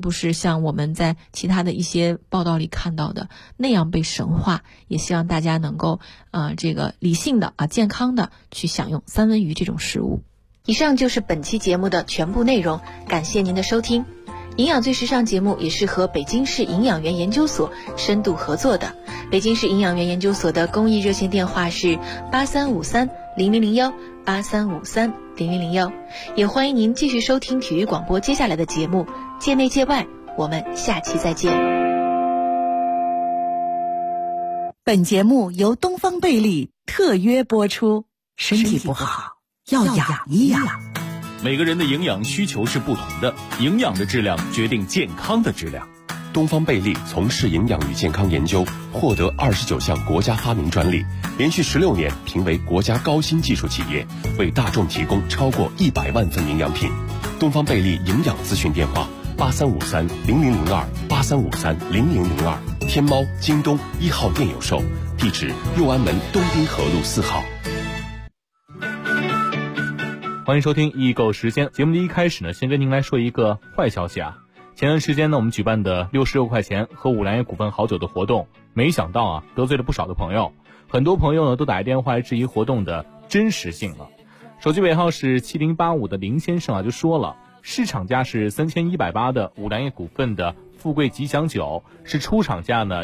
不是像我们在其他的一些报道里看到的那样被神化，也希望大家能够这个理性的健康的去享用三文鱼这种食物。以上就是本期节目的全部内容，感谢您的收听。营养最时尚节目也是和北京市营养员研究所深度合作的。北京市营养员研究所的公益热线电话是83530001 83530001，也欢迎您继续收听体育广播接下来的节目，界内界外，我们下期再见。 本节目由东方贝利特约播出。身体不好要养一养。 每个人的营养需求是不同的，营养的质量决定健康的质量。 东方贝利从事营养与健康研究，获得29项国家发明专利，连续16年评为国家高新技术企业，为大众提供超过100万份营养品。东方贝利营养咨询电话83530002 83530002，天猫、京东1号店有售，地址六安门东滨河路4号。 欢迎收听易购时间。节目的一开始呢，先跟您来说一个坏消息啊。前段时间呢，我们举办的66块钱喝五粮液股份好酒的活动，没想到得罪了不少的朋友。很多朋友呢都打电话来质疑活动的真实性了。手机尾号是7085的林先生就说了，市场价是3180的五粮液股份的富贵吉祥酒，是出厂价呢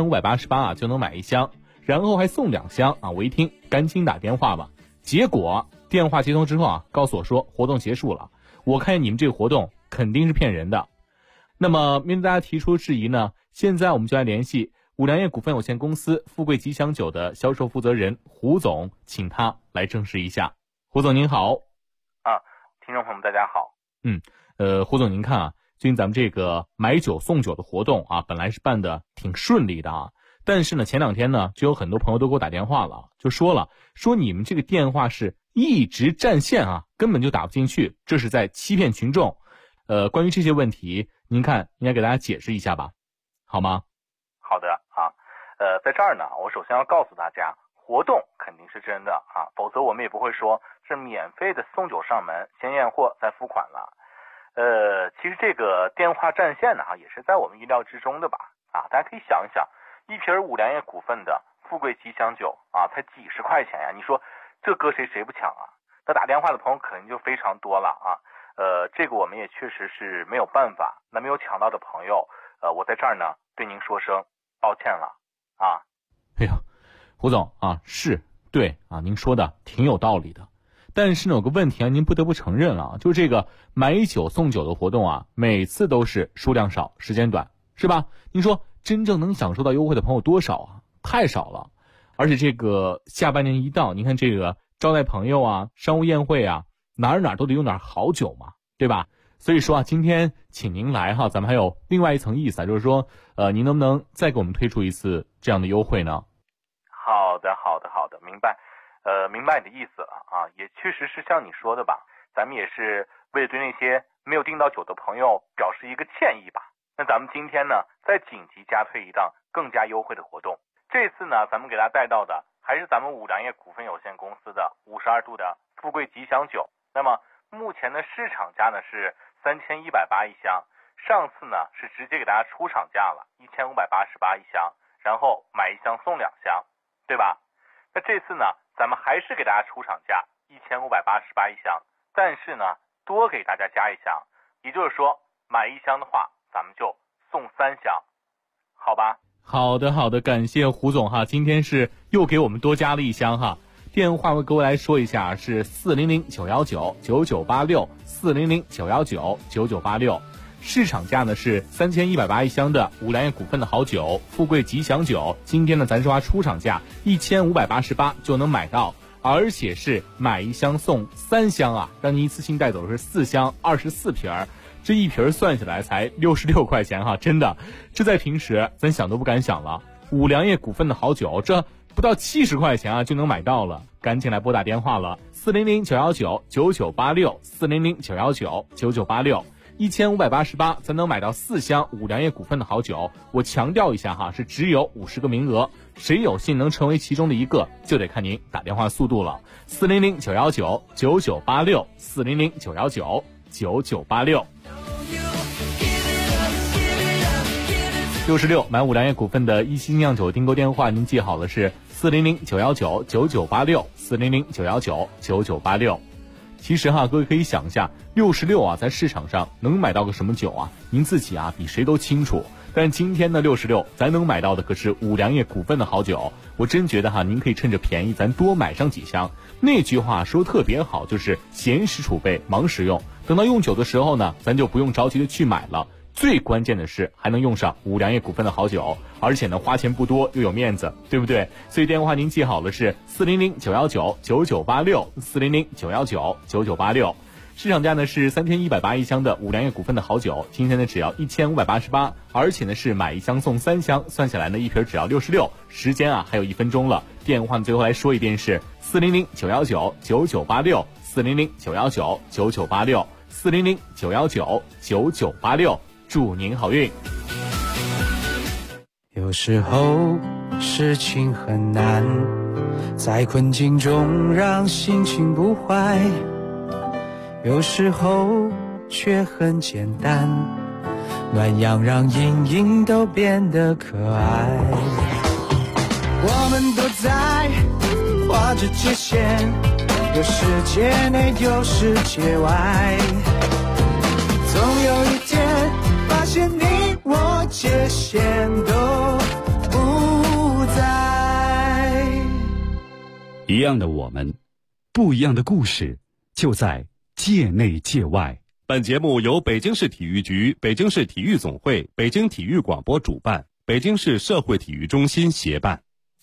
1588就能买1箱，然后还送2箱我一听赶紧打电话吧。结果电话接通之后告诉我说活动结束了。我看见你们这个活动肯定是骗人的。那么面对大家提出质疑呢，现在我们就来联系五粮液股份有限公司富贵吉祥酒的销售负责人胡总，请他来证实一下。胡总您好。 听众朋友们大家好。 胡总您看最近咱们这个买酒送酒的活动本来是办的挺顺利的但是呢前2天呢就有很多朋友都给我打电话了，就说你们这个电话是一直占线根本就打不进去，这是在欺骗群众。关于这些问题您看应该给大家解释一下吧，好吗？ 好的在这儿呢，我首先要告诉大家，活动肯定是真的否则我们也不会说是免费的送酒上门，先验货再付款了。其实这个电话占线呢也是在我们意料之中的吧大家可以想一想，一瓶五粮液股份的富贵吉祥酒才几十块钱呀，你说这搁谁不抢那打电话的朋友肯定就非常多了这个我们也确实是没有办法。那没有抢到的朋友我在这儿呢对您说声抱歉了哎呀，胡总是对您说的挺有道理的。但是呢有个问题您不得不承认了，就是这个买酒送酒的活动每次都是数量少时间短，是吧？您说真正能享受到优惠的朋友多少太少了。而且这个下半年一到，您看这个招待朋友商务宴会哪都得用点好酒嘛，对吧？所以说今天请您来咱们还有另外一层意思就是说您能不能再给我们推出一次这样的优惠呢？ 好的，明白。明白你的意思了也确实是像你说的吧，咱们也是为了对那些没有订到酒的朋友表示一个歉意吧。那咱们今天呢再紧急加推一档更加优惠的活动。这次呢咱们给大家带到的还是咱们五粮液股份有限公司的52度的富贵吉祥酒。那么目前的市场价呢是3180一箱，上次呢是直接给大家出厂价了1588一箱，然后买1箱送2箱，对吧？那这次呢咱们还是给大家出厂价1588一箱，但是呢多给大家加1箱，也就是说买1箱的话咱们就送3箱，好吧？ 好的，感谢胡总今天是又给我们多加了1箱电话各位来说一下是400-919-9986 400-919-9986，市场价呢是3180一箱的五粮液股份的好酒富贵吉祥酒，今天呢咱说出厂价1588就能买到，而且是买1箱送3箱让您一次性带走的是4箱24瓶，这一瓶算下来才66块钱真的，这在平时咱想都不敢想了。五粮液股份的好酒这不到70块钱就能买到了，赶紧来拨打电话了400-919-9986 400-919-9986，1588才能买到4箱五粮液股份的好酒。我强调一下是只有50个名额，谁有幸能成为其中的一个，就得看您打电话速度了。400-919-9986 400-919-9986。 66买五粮液股份的一星酿酒订购电话，您记好了是400-919-9986，400-919-9986。其实各位可以想一下，66在市场上能买到个什么酒啊？您自己比谁都清楚。但今天的66咱能买到的可是五粮液股份的好酒，我真觉得您可以趁着便宜咱多买上几箱。那句话说特别好，就是闲时储备忙时用，等到用酒的时候呢，咱就不用着急的去买了。最关键的是还能用上五粮液股份的好酒，而且呢花钱不多又有面子，对不对？所以电话您记好了是400-919-9986，400-919-9986。市场价呢是3180一箱的五粮液股份的好酒，今天呢只要1588，而且呢是买一箱送3箱，算下来呢一瓶只要66。时间还有1分钟了，电话最后来说一遍是400-919-9986，400-919-9986，400-919-9986。祝您好运。 有时候事情很难，在困境中让心情不坏，有时候却很简单，暖阳让阴影都变得可爱。我们都在画着界限，有世界内有世界外，总有一天发现你我界限都不在。 一样的我们，不一样的故事，就在界内界外。 本节目由北京市体育局、北京市体育总会、北京体育广播主办，北京市社会体育中心协办。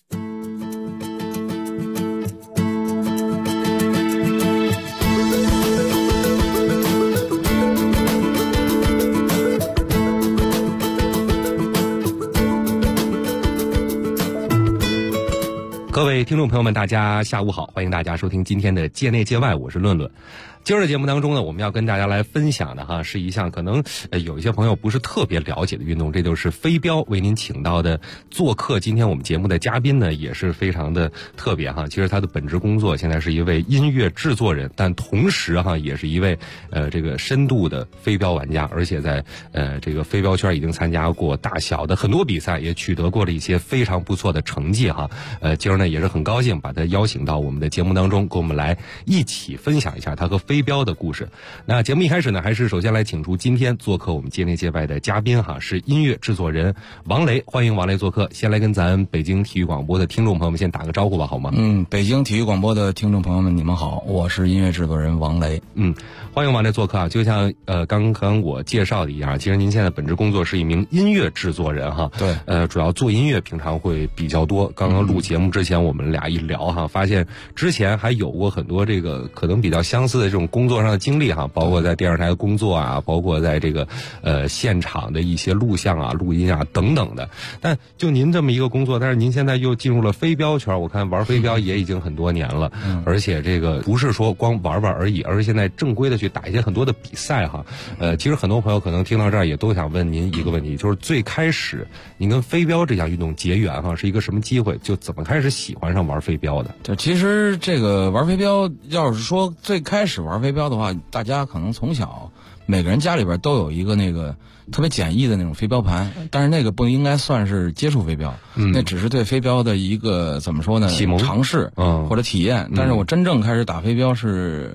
各位听众朋友们，大家下午好，欢迎大家收听今天的界内界外，我是论论。今儿的节目当中呢，我们要跟大家来分享的是一项可能有一些朋友不是特别了解的运动，这就是飞镖。为您请到的做客今天我们节目的嘉宾呢，也是非常的特别其实他的本职工作现在是一位音乐制作人，但同时也是一位这个深度的飞镖玩家，而且在这个飞镖圈已经参加过大小的很多比赛，也取得过了一些非常不错的成绩今儿呢也是很高兴把他邀请到我们的节目当中，跟我们来一起分享一下他和飞镖的故事。那节目一开始呢，还是首先来请出今天做客我们界内界外的嘉宾是音乐制作人王雷，欢迎王雷做客。先来跟咱北京体育广播的听众朋友们先打个招呼吧，好吗？ 北京体育广播的听众朋友们，你们好，我是音乐制作人王雷。 欢迎王雷做客就像刚刚我介绍的一样，其实您现在本职工作是一名音乐制作人对， 主要做音乐，平常会比较多。刚刚录节目之前，我们俩一聊发现之前还有过很多这个可能比较相似的这种工作上的经历包括在电视台工作包括在这个现场的一些录像录音等等的。但就您这么一个工作，但是您现在又进入了飞镖圈，我看玩飞镖也已经很多年了，而且这个不是说光玩玩而已，而是现在正规的去打一些很多的比赛其实很多朋友可能听到这儿也都想问您一个问题，就是最开始您跟飞镖这项运动结缘是一个什么机会，就怎么开始喜欢上玩飞镖的？ 就其实这个玩飞镖，要是说最开始玩飞镖的话，大家可能从小每个人家里边都有一个那个特别简易的那种飞镖盘，但是那个不应该算是接触飞镖，那只是对飞镖的一个怎么说呢， 启蒙尝试或者体验。但是我真正开始打飞镖是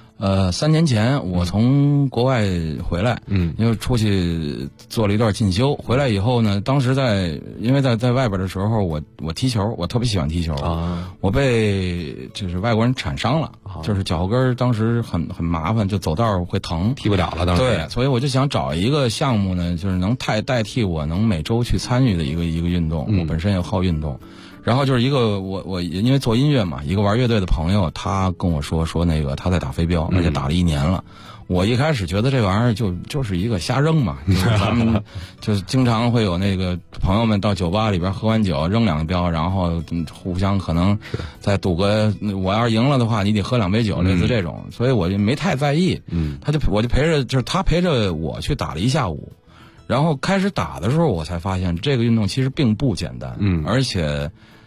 3年前，我从国外回来，因为出去做了一段进修，回来以后呢，当时因为在外边的时候，我踢球，我特别喜欢踢球我被就是外国人铲伤了，就是脚后跟当时很麻烦，就走道会疼， 踢不了了当时。 对，所以我就想找一个项目呢，就是能代替我能每周去参与的一个运动。我本身也好运动。然后就是一个我因为做音乐嘛，一个玩乐队的朋友，他跟我说那个他在打飞镖，而且打了1年了。我一开始觉得这玩意儿就是一个瞎扔嘛，咱们就是经常会有那个朋友们到酒吧里边喝完酒扔2个镖，然后互相可能再赌个，我要是赢了的话，你得喝2杯酒，类似这种，所以我就没太在意。我就陪着，就是他陪着我去打了1下午，然后开始打的时候，我才发现这个运动其实并不简单，而且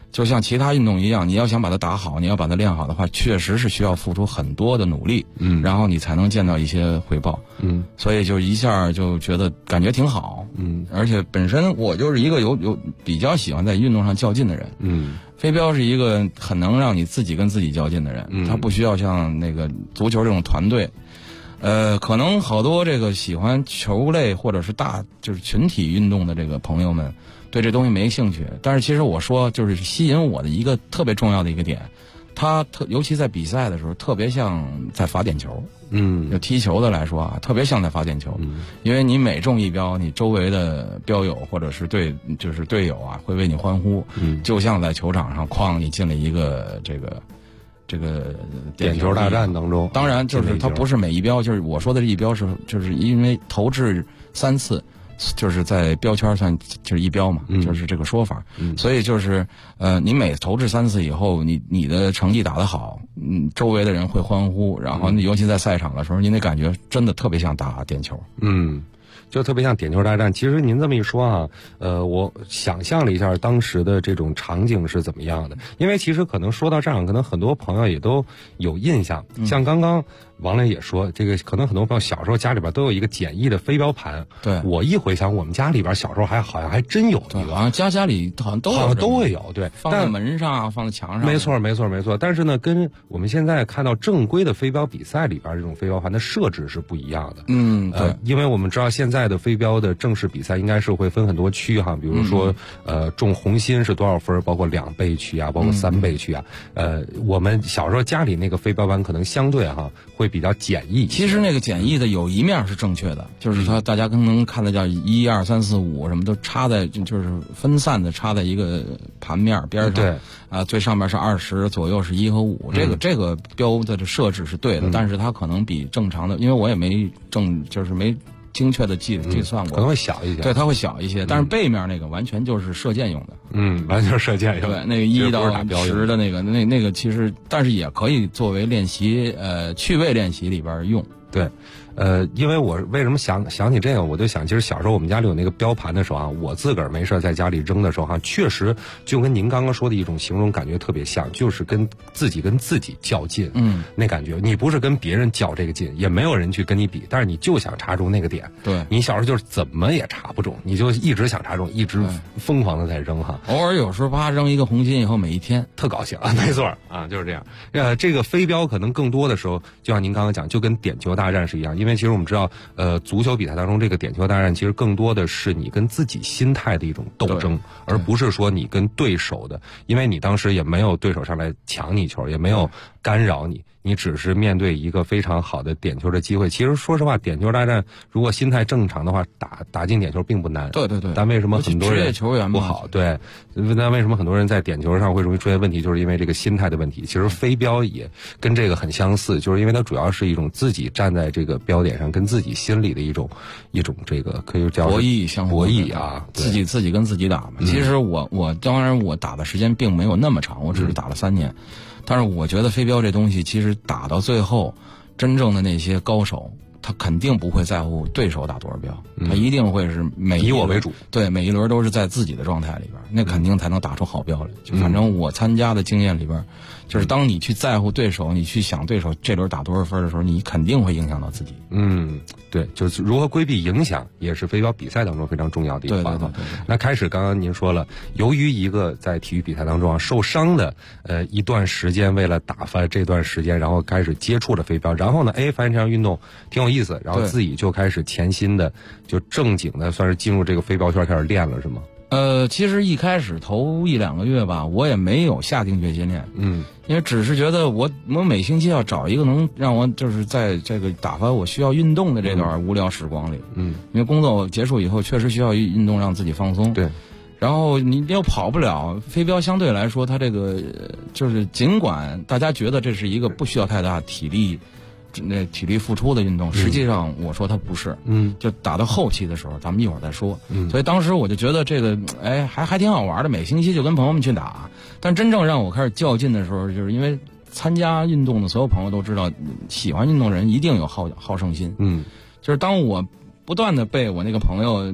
就像其他运动一样，你要想把它打好，你要把它练好的话，确实是需要付出很多的努力，然后你才能见到一些回报，所以就一下就觉得感觉挺好，而且本身我就是一个有比较喜欢在运动上较劲的人，飞镖是一个很能让你自己跟自己较劲的人，他不需要像那个足球这种团队。可能好多这个喜欢球类或者是就是群体运动的这个朋友们对这东西没兴趣，但是其实我说就是吸引我的一个特别重要的一个点，它尤其在比赛的时候特别像在罚点球，就踢球的来说啊，特别像在罚点球，因为你每中一标，你周围的标友或者是队友啊会为你欢呼，就像在球场上哐你进了一个这个点球大战当中， 当然就是它不是每一标，就是我说的这一标就是因为投掷3次，就是在标圈算就是一标嘛，就是这个说法。所以就是你每投掷3次以后，你的成绩打得好，周围的人会欢呼，然后尤其在赛场的时候，你那感觉真的特别像打点球。 就特别像点球大战。其实您这么一说啊，我想象了一下当时的这种场景是怎么样的。因为其实可能说到这儿，可能很多朋友也都有印象。像刚刚王磊也说，这个可能很多朋友小时候家里边都有一个简易的飞镖盘。 对， 我一回想，我们家里边小时候好像还真有一个， 好像家里好像都会有，对， 放在门上，放在墙上。 没错。但是呢，跟我们现在看到正规的飞镖比赛里边这种飞镖盘的设置是不一样的。 对， 因为我们知道现在的飞镖的正式比赛应该是会分很多区哈，比如说中红心是多少分，包括2倍区啊，包括3倍区啊。我们小时候家里那个飞镖盘可能相对会比较简易。 其实那个简易的有一面是正确的，就是它大家可能看的叫1、2、3、4、5什么都插在就是分散的插在一个盘面边上。 对最上面是20，左右是1和5。这个标的设置是对的，但是它可能比正常的，因为我也没精确的计算过， 可能会小一些。 对，它会小一些，但是背面那个完全就是射箭用的。 完全是射箭用的。对，那个1到10的那个其实，但是也可以作为练习趣味练习里边用。 对。因为我为什么想起这个，我就想，其实小时候我们家里有那个标盘的时候我自个儿没事在家里扔的时候确实就跟您刚刚说的一种形容感觉特别像，就是跟自己较劲。那感觉你不是跟别人较这个劲，也没有人去跟你比，但是你就想插中那个点。 对， 你小时候就是怎么也插不中，你就一直想插中，一直疯狂的在扔偶尔有时候啪扔一个红心以后，每一天特高兴没错就是这样。这个飞镖可能更多的时候，就像您刚刚讲，就跟点球大战是一样。因为其实我们知道，足球比赛当中，这个点球大战其实更多的是你跟自己心态的一种斗争，而不是说你跟对手的，因为你当时也没有对手上来抢你球，也没有干扰你。你只是面对一个非常好的点球的机会。其实说实话，点球大战如果心态正常的话，打进点球并不难。 对。 但为什么很多人球员不好？对，那为什么很多人在点球上会容易出现问题？就是因为这个心态的问题。其实飞镖也跟这个很相似，就是因为它主要是一种自己站在这个标点上，跟自己心里的一种这个可以叫博弈啊，自己跟自己打嘛。其实我当然我打的时间并没有那么长，我只是打了3年。但是我觉得飞镖这东西其实打到最后，真正的那些高手，他肯定不会在乎对手打多少标，他一定会是以我为主。 对，每一轮都是在自己的状态里边，那肯定才能打出好标来。就反正我参加的经验里边，就是当你去在乎对手，你去想对手这轮打多少分的时候，你肯定会影响到自己。 对，就是如何规避影响，也是飞镖比赛当中非常重要的一个方法。那开始刚刚您说了，由于一个在体育比赛当中受伤的一段时间，为了打发这段时间，然后开始接触了飞镖，然后呢，发现这项运动挺有意思，然后自己就开始潜心的，就正经的算是进入这个飞镖圈开始练了，是吗？ 其实一开始头1、2个月吧，我也没有下定决心练，因为只是觉得我每星期要找一个能让我就是在这个打发我需要运动的这段无聊时光里，因为工作结束以后确实需要运动让自己放松， 对， 然后你又跑不了，飞镖相对来说它这个就是尽管大家觉得这是一个不需要太大体力付出的运动，实际上我说它不是，就打到后期的时候，咱们一会儿再说。所以当时我就觉得这个，还挺好玩的，每星期就跟朋友们去打。但真正让我开始较劲的时候，就是因为参加运动的所有朋友都知道，喜欢运动人一定有好胜心。 嗯， 就是当我不断的被我那个朋友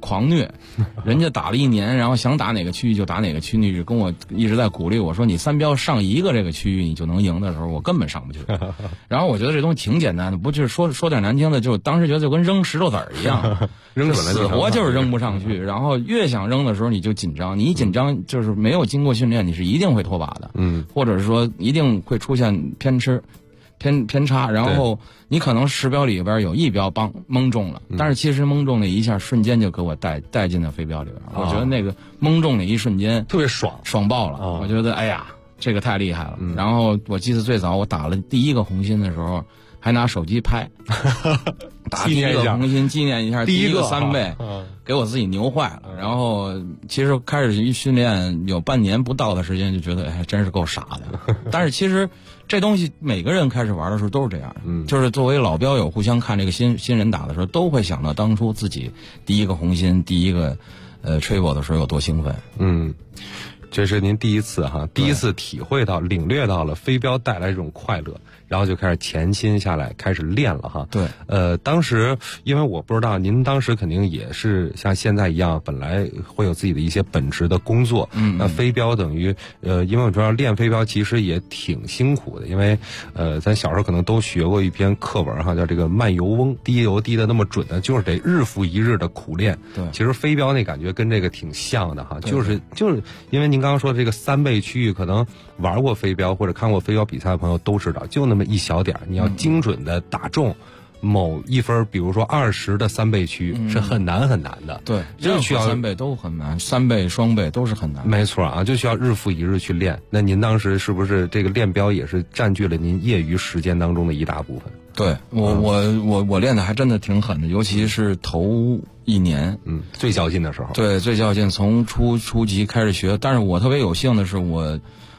狂虐，人家打了1年，然后想打哪个区域就打哪个区域，跟我一直在鼓励我说你3标上一个这个区域你就能赢的时候，我根本上不去。然后我觉得这东西挺简单的，不就是说点难听的，就当时觉得就跟扔石头子儿一样， 扔死活就是扔不上去。然后越想扔的时候你就紧张，你一紧张就是没有经过训练，你是一定会脱靶的，或者是说一定会出现偏差，然后你可能10标里边有1标蒙中了，但是其实蒙中那一下瞬间就给我带进了飞镖里边，我觉得那个蒙中那一瞬间特别爽爆了，我觉得哎呀这个太厉害了。然后我记得最早我打了第一个红心的时候，还拿手机拍，打第一个红心纪念一下第一个3倍，给我自己牛坏了。然后其实开始一训练有半年不到的时间，就觉得哎真是够傻的。但是其实这东西每个人开始玩的时候都是这样，就是作为老标友互相看这个新人打的时候，都会想到当初自己第一个红心第一个吹我的时候有多兴奋。 这是您第一次体会到领略到了飞镖带来这种快乐，然后就开始潜心下来开始练了哈。 对， 当时因为我不知道您当时肯定也是像现在一样，本来会有自己的一些本职的工作。那飞镖等于因为我知道练飞镖其实也挺辛苦的，因为咱小时候可能都学过一篇课文哈，叫这个慢油翁，滴油滴的那么准的，就是得日复一日的苦练。 对， 其实飞镖那感觉跟这个挺像的哈，就是因为您刚刚说的这个3倍区域，可能玩过飞镖或者看过飞镖比赛的朋友都知道，就那么一小点，你要精准的打中某一分，比如说20的3倍区域，是很难很难的。 对， 就需要 3倍都很难，3倍双倍都是很难。 没错啊，就需要日复一日去练。那您当时是不是这个练镖也是占据了您业余时间当中的一大部分？ 对，我练的还真的挺狠的，尤其是头1年， 最较劲的时候。 对，最较劲，从初级开始学。但是我特别有幸的是，我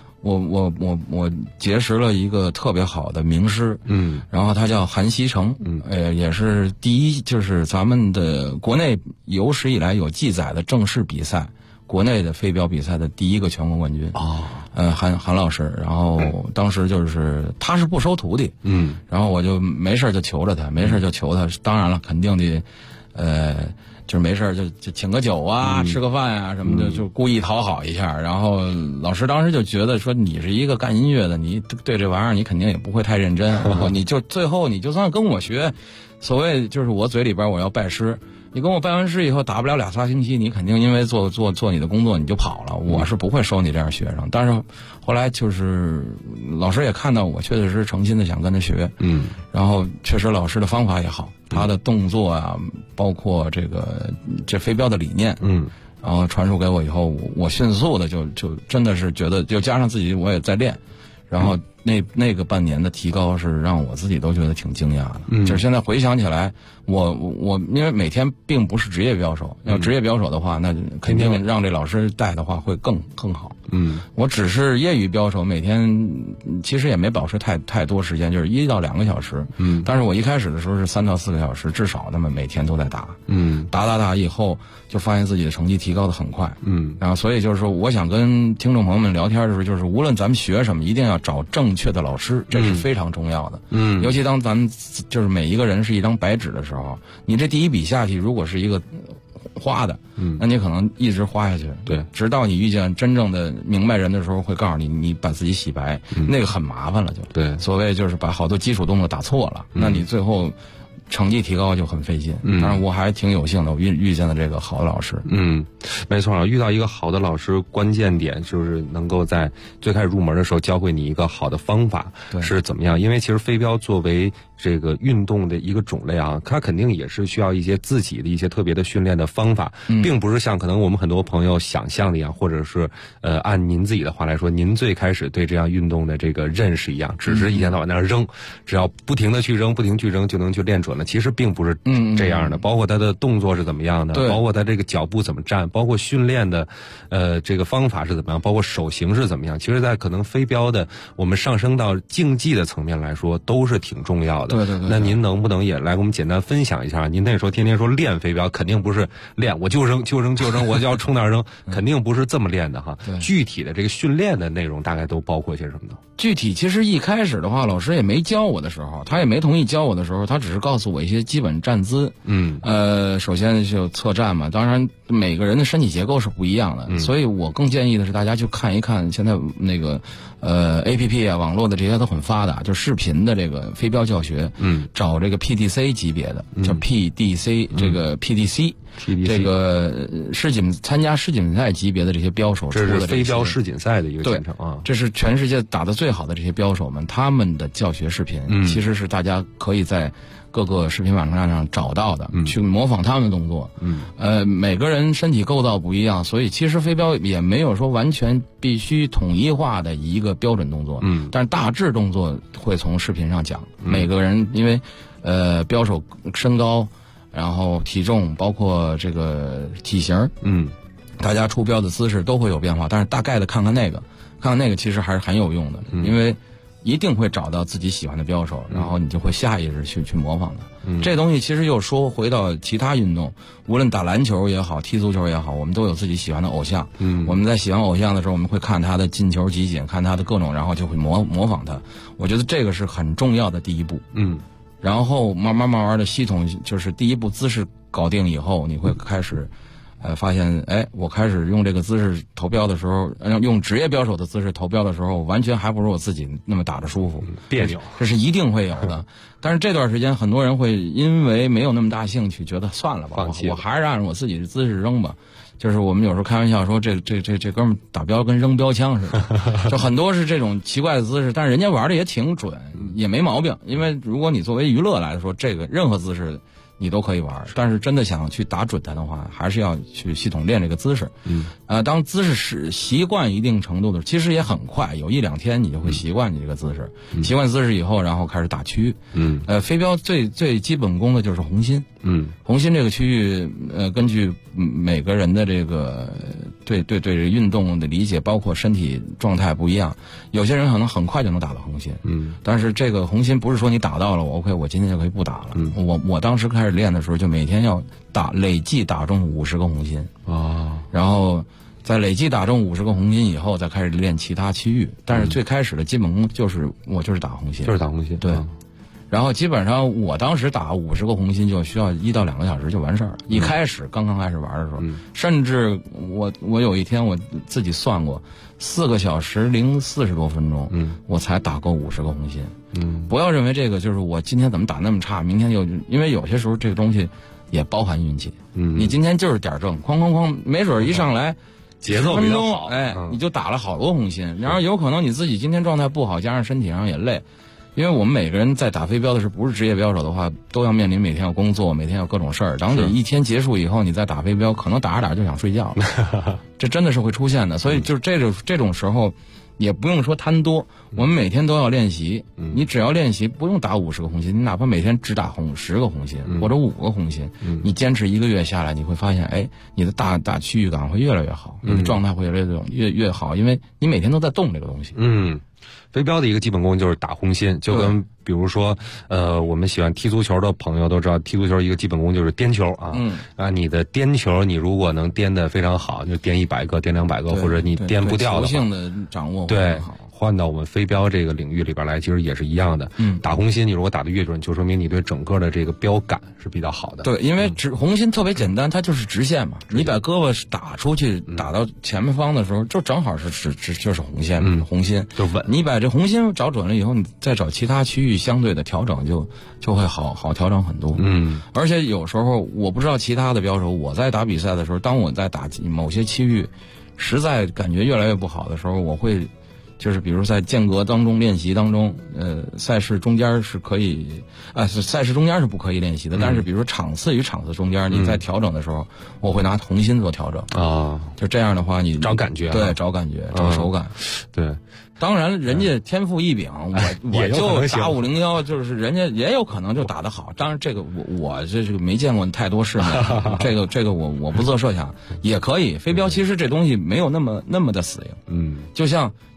结识了一个特别好的名师，然后他叫韩锡成，也是第一，就是咱们的国内有史以来有记载的正式比赛，国内的飞镖比赛的第一个全国冠军。韩老师，然后当时就是他是不收徒弟，然后我就没事就求着他，当然了，肯定得就是没事就请个酒啊，吃个饭啊什么的，就故意讨好一下。然后老师当时就觉得说，你是一个干音乐的，你对这玩意儿你肯定也不会太认真，然后你就最后你就算跟我学，所谓就是我嘴里边我要拜师，你跟我拜完师以后打不了2、3星期，你肯定因为做你的工作你就跑了，我是不会收你这样学生。但是后来就是老师也看到我确实是诚心的想跟他学，然后确实老师的方法也好，他的动作啊，包括这飞镖的理念，然后传授给我以后，我迅速的就真的是觉得，就加上自己我也在练，然后那个半年的提高是让我自己都觉得挺惊讶的。就是现在回想起来，我因为每天并不是职业镖手，要职业镖手的话，那肯定让这老师带的话会更好。我只是业余镖手，每天其实也没保持太多时间，就是1到2个小时。但是我一开始的时候是3到4个小时，至少那么每天都在打。打以后就发现自己的成绩提高的很快。然后所以就是说，我想跟听众朋友们聊天的时候，就是无论咱们学什么，一定要找正确的老师，这是非常重要的。尤其当咱们就是每一个人是一张白纸的时候，你这第一笔下去如果是一个花的，那你可能一直花下去， 对， 直到你遇见真正的明白人的时候，会告诉你，你把自己洗白，那个很麻烦了，就对， 所谓就是把好多基础动作打错了，那你最后成绩提高就很费劲。当然我还挺有幸的，我遇见了这个好的老师。 没错，遇到一个好的老师，关键点就是能够在最开始入门的时候教会你一个好的方法是怎么样。因为其实飞镖作为这个运动的一个种类啊，它肯定也是需要一些自己的一些特别的训练的方法，并不是像可能我们很多朋友想象的一样，或者是按您自己的话来说，您最开始对这样运动的这个认识一样，只是一天到晚在那扔，只要不停的去扔就能去练准了。其实并不是这样的，包括他的动作是怎么样的，包括他这个脚步怎么站，包括训练的这个方法是怎么样，包括手型是怎么样。其实在可能飞镖的我们上升到竞技的层面来说，都是挺重要的。 对。 那您能不能也来给我们简单分享一下？您那时候天天说练飞镖，肯定不是练我就扔，我就要冲那儿扔，肯定不是这么练的哈。具体的这个训练的内容大概都包括些什么呢？ 具体其实一开始的话，老师也没教我的时候，他也没同意教我的时候，他只是告诉诉我一些基本站姿。首先就侧站嘛，当然每个人的身体结构是不一样的，所以我更建议的是大家去看一看现在那个APP 啊，网络的这些都很发达，就视频的这个飞镖教学，找这个 PDC 级别的，叫 PDC 这个 PDC。这个参加世锦赛级别的这些镖手出的， 这是飞镖世锦赛的一个进程啊。 这是全世界打得最好的这些镖手们，他们的教学视频，其实是大家可以在各个视频网站上找到的，去模仿他们的动作。每个人身体构造不一样，所以其实飞镖也没有说完全必须统一化的一个标准动作。但是大致动作会从视频上讲。每个人因为镖手身高，然后体重，包括这个体型，大家出镖的姿势都会有变化，但是大概的看看那个其实还是很有用的，因为一定会找到自己喜欢的镖手，然后你就会下意识去模仿他。这东西其实又说回到其他运动，无论打篮球也好，踢足球也好，我们都有自己喜欢的偶像。我们在喜欢偶像的时候，我们会看他的进球集锦，看他的各种，然后就会模仿他。我觉得这个是很重要的第一步。然后慢慢的系统，就是第一步姿势搞定以后，你会开始发现，我开始用这个姿势投镖的时候，用职业镖手的姿势投镖的时候，完全还不如我自己那么打得舒服， 别扭， 这是一定会有的。但是这段时间很多人会因为没有那么大兴趣，觉得算了吧，我还是按我自己的姿势扔吧。就是我们有时候开玩笑说，这哥们打镖跟扔标枪似的，就很多是这种奇怪的姿势，但是人家玩的也挺准，也没毛病。因为如果你作为娱乐来说，这个任何姿势你都可以玩，但是真的想去打准它的话，还是要去系统练这个姿势。当姿势习惯一定程度的，其实也很快，有1-2天你就会习惯你这个姿势。习惯姿势以后，然后开始打区。飞镖最基本功的就是红心。红心这个区域，根据每个人的这个对这个运动的理解，包括身体状态不一样，有些人可能很快就能打到红心。但是这个红心不是说你打到了我今天就可以不打了。我当时开始练的时候，就每天要累计打中50个红心然后在累计打中50个红心以后，再开始练其他区域。但是最开始的基本功就是打红心，对。然后基本上我当时打50个红心就需要1到2个小时就完事儿了。刚刚开始玩的时候，甚至我有一天我自己算过，4个小时零40多分钟，我才打够50个红心。不要认为这个就是我今天怎么打那么差，明天因为有些时候这个东西也包含运气。你今天就是点正，哐哐哐，没准一上来节奏比较好， 你就打了好多红心。然后有可能你自己今天状态不好，加上身体上也累。因为我们每个人在打飞镖的时候，不是职业镖手的话，都要面临每天要工作，每天要各种事儿。等你一天结束以后，你再打飞镖，可能打着打着就想睡觉了，这真的是会出现的。所以就是这种时候，也不用说贪多，我们每天都要练习。你只要练习，不用打50个红心，你哪怕每天只打10个红心或者5个红心，你坚持1个月下来，你会发现，你的打区域感会越来越好，你的状态会越好，因为你每天都在动这个东西。 飞镖的一个基本功就是打红心，就跟比如说我们喜欢踢足球的朋友都知道，踢足球一个基本功就是颠球啊。你的颠球你如果能颠得非常好，就颠100个、颠200个，或者你颠不掉的话， 球性的掌握对。换到我们飞镖这个领域里边来，其实也是一样的。打红心，你如果打得越准，就说明你对整个的这个标感是比较好的。 对，因为红心特别简单，它就是直线嘛。你把胳膊打出去，打到前面方的时候，就正好是就是红线，红心就稳。 你把这红心找准了以后，你再找其他区域相对的调整，就会好调整很多。而且有时候我不知道其他的镖手，我在打比赛的时候，当我在打某些区域，实在感觉越来越不好的时候，我会。就是比如在间隔当中练习当中，赛事中间是可以，赛事中间是不可以练习的。但是比如说场次与场次中间，你在调整的时候，我会拿红心做调整就这样的话，你找感觉， 对，找感觉，找手感， 对。 当然，人家天赋异禀，我就打501，就是人家也有可能就打得好。当然，这个我这个没见过太多世面，这个我不做设想，也可以。飞镖其实这东西没有那么的死硬，就像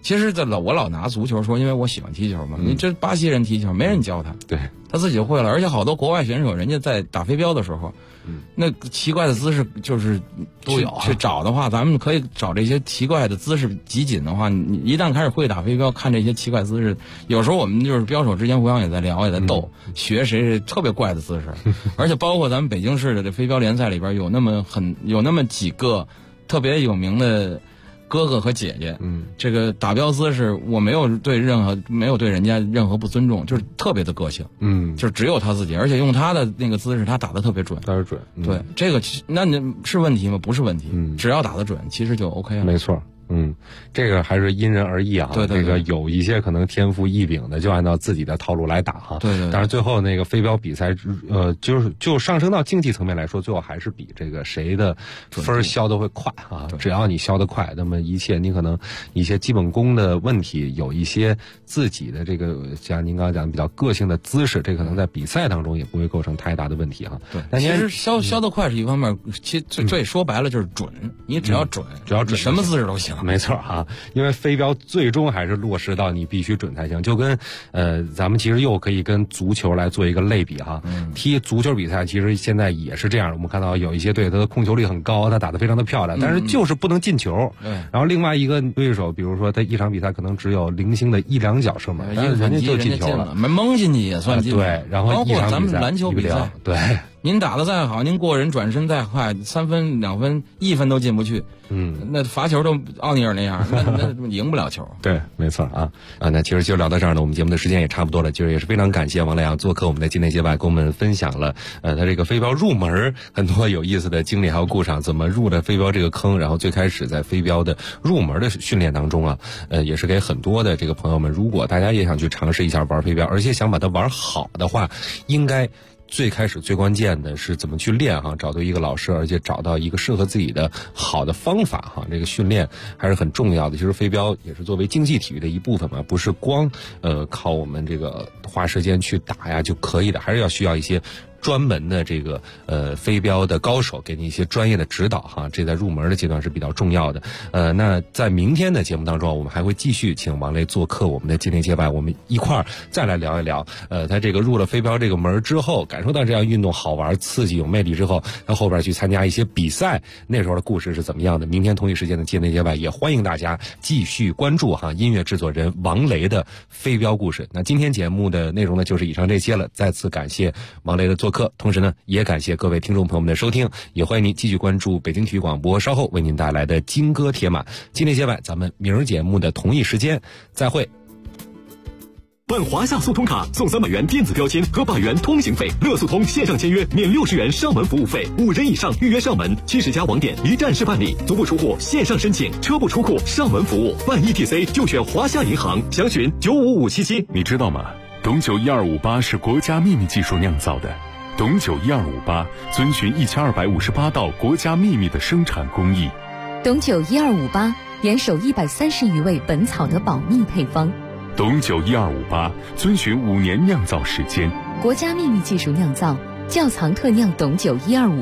其实我老拿足球说，因为我喜欢踢球嘛。你这巴西人踢球，没人教他， 对， 他自己会了。而且好多国外选手，人家在打飞镖的时候，那奇怪的姿势就是都有。 去找的话，咱们可以找这些奇怪的姿势集锦的话，你一旦开始会打飞镖，看这些奇怪姿势，有时候我们就是镖手之间互相也在聊，也在斗，学谁特别怪的姿势。而且包括咱们北京市的这飞镖联赛里边有那么几个特别有名的哥哥和姐姐，这个打镖姿势我没有对人家任何不尊重，就是特别的个性，就是只有他自己，而且用他的那个姿势，他打得特别准，对，这个那你是问题吗？不是问题，只要打得准，其实就 OK 了。 没错。这个还是因人而异啊。 对， 这个有一些可能天赋异禀的，就按照自己的套路来打哈。 对。 但是最后那个飞镖比赛，就上升到竞技层面来说，最后还是比这个谁的分消得会快啊。只要你消得快，那么一切你可能一些基本功的问题，有一些自己的这个像您刚刚讲的比较个性的姿势，这可能在比赛当中也不会构成太大的问题哈。 对，但其实消得快是一方面，其实最说白了就是准，你只要准，什么姿势都行。 没错啊，因为飞镖最终还是落实到你必须准才行，就跟咱们其实又可以跟足球来做一个类比哈。踢足球比赛其实现在也是这样，我们看到有一些队他的控球率很高，他打得非常的漂亮，但是就是不能进球。然后另外一个对手，比如说他一场比赛可能只有零星的1、2脚射门，但是人家就进球了， 蒙进去也算进。 对，然后一场比赛，包括咱们篮球比赛， 对。 您打得再好，您过人转身再快，3分、2分、1分都进不去，那罚球都奥尼尔那样，那赢不了球。 对，没错啊。那其实就聊到这儿呢，我们节目的时间也差不多了。就是也是非常感谢王莱阳做客我们的境内街外，跟我们分享了他这个飞镖入门很多有意思的经历还有故事，怎么入的飞镖这个坑，然后最开始在飞镖的入门的训练当中啊，也是给很多的这个朋友们，如果大家也想去尝试一下玩飞镖，而且想把它玩好的话，应该最开始最关键的是怎么去练哈，找到一个老师，而且找到一个适合自己的好的方法哈。这个训练还是很重要的。其实飞镖也是作为竞技体育的一部分嘛，不是光靠我们这个花时间去打呀就可以的，还是需要一些专门的这个飞镖的高手给你一些专业的指导哈，这在入门的阶段是比较重要的。那在明天的节目当中，我们还会继续请王雷做客我们的境内街外，我们一块儿再来聊一聊他这个入了飞镖这个门之后，感受到这样运动好玩、刺激、有魅力之后，他后边去参加一些比赛，那时候的故事是怎么样的？明天同一时间的境内街外，也欢迎大家继续关注哈音乐制作人王雷的飞镖故事。那今天节目的内容呢，就是以上这些了。再次感谢王雷的做客，同时呢，也感谢各位听众朋友们的收听，也欢迎您继续关注北京体育广播稍后为您带来的金戈铁马。境内街外，咱们明儿节目的同一时间再会。 办华夏速通卡送300元电子标签和8元通行费，乐速通线上签约免60元上门服务费，5人以上预约上门，70家网点一站式办理，足不出户线上申请，车不出库上门服务，办 ETC 就选华夏银行，详询95577。 你知道吗？董酒1258是国家秘密技术酿造的。董酒1258遵循1258道国家秘密的生产工艺。 董酒1258严守130余位本草的保密配方。 董酒1258遵循5年酿造时间， 国家秘密技术酿造，窖藏特酿董酒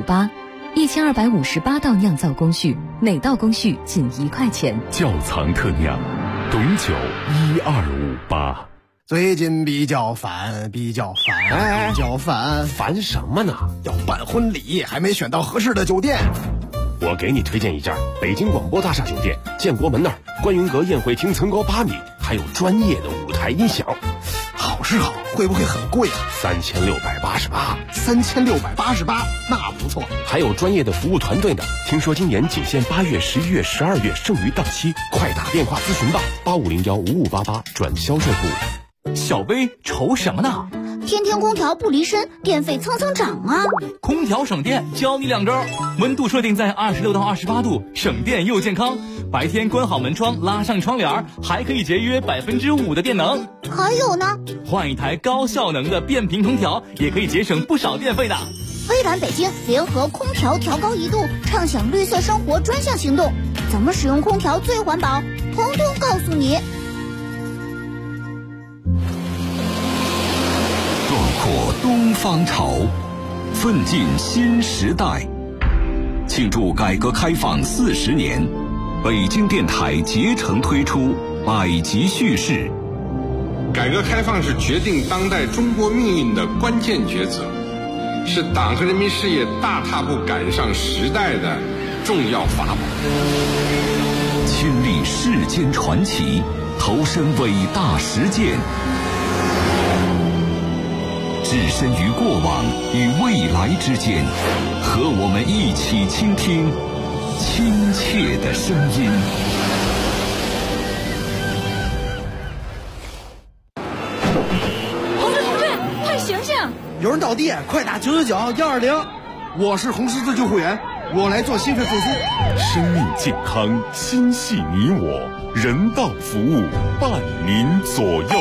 1258，1258道酿造工序，每道工序仅1块钱。 窖藏特酿，董酒1258。 最近比较烦， 烦什么呢？ 要办婚礼，还没选到合适的酒店。 我给你推荐一家北京广播大厦酒店，建国门那儿，观云阁宴会厅层高8米，还有专业的舞台音响。 好是好，会不会很贵啊 ？3688。 3688，那不错。 还有专业的服务团队呢。听说今年仅限8月、11月、12月，剩余到期，快打电话咨询吧，85015588转销售部。 小薇愁什么呢？ 天天空调不离身，电费蹭蹭涨啊！ 空调省电，教你2招：温度设定在26到28度，省电又健康。白天关好门窗，拉上窗帘，还可以节约5%的电能。 还有呢， 换一台高效能的变频空调，也可以节省不少电费的。 微软北京联合空调调高1度，畅享绿色生活专项行动，怎么使用空调最环保？通通告诉你。 壮阔东方潮，奋进新时代。庆祝改革开放40年，北京电台竭诚推出百集叙事。 改革开放是决定当代中国命运的关键抉择，是党和人民事业大踏步赶上时代的重要法宝。 亲历世间传奇，投身伟大实践，置身于过往与未来之间，和我们一起倾听亲切的声音。 同志，快醒醒！ 有人倒地，快打999 120。我是红十字救护员，我来做心肺复苏。 生命健康，心系你我，人道服务伴您左右。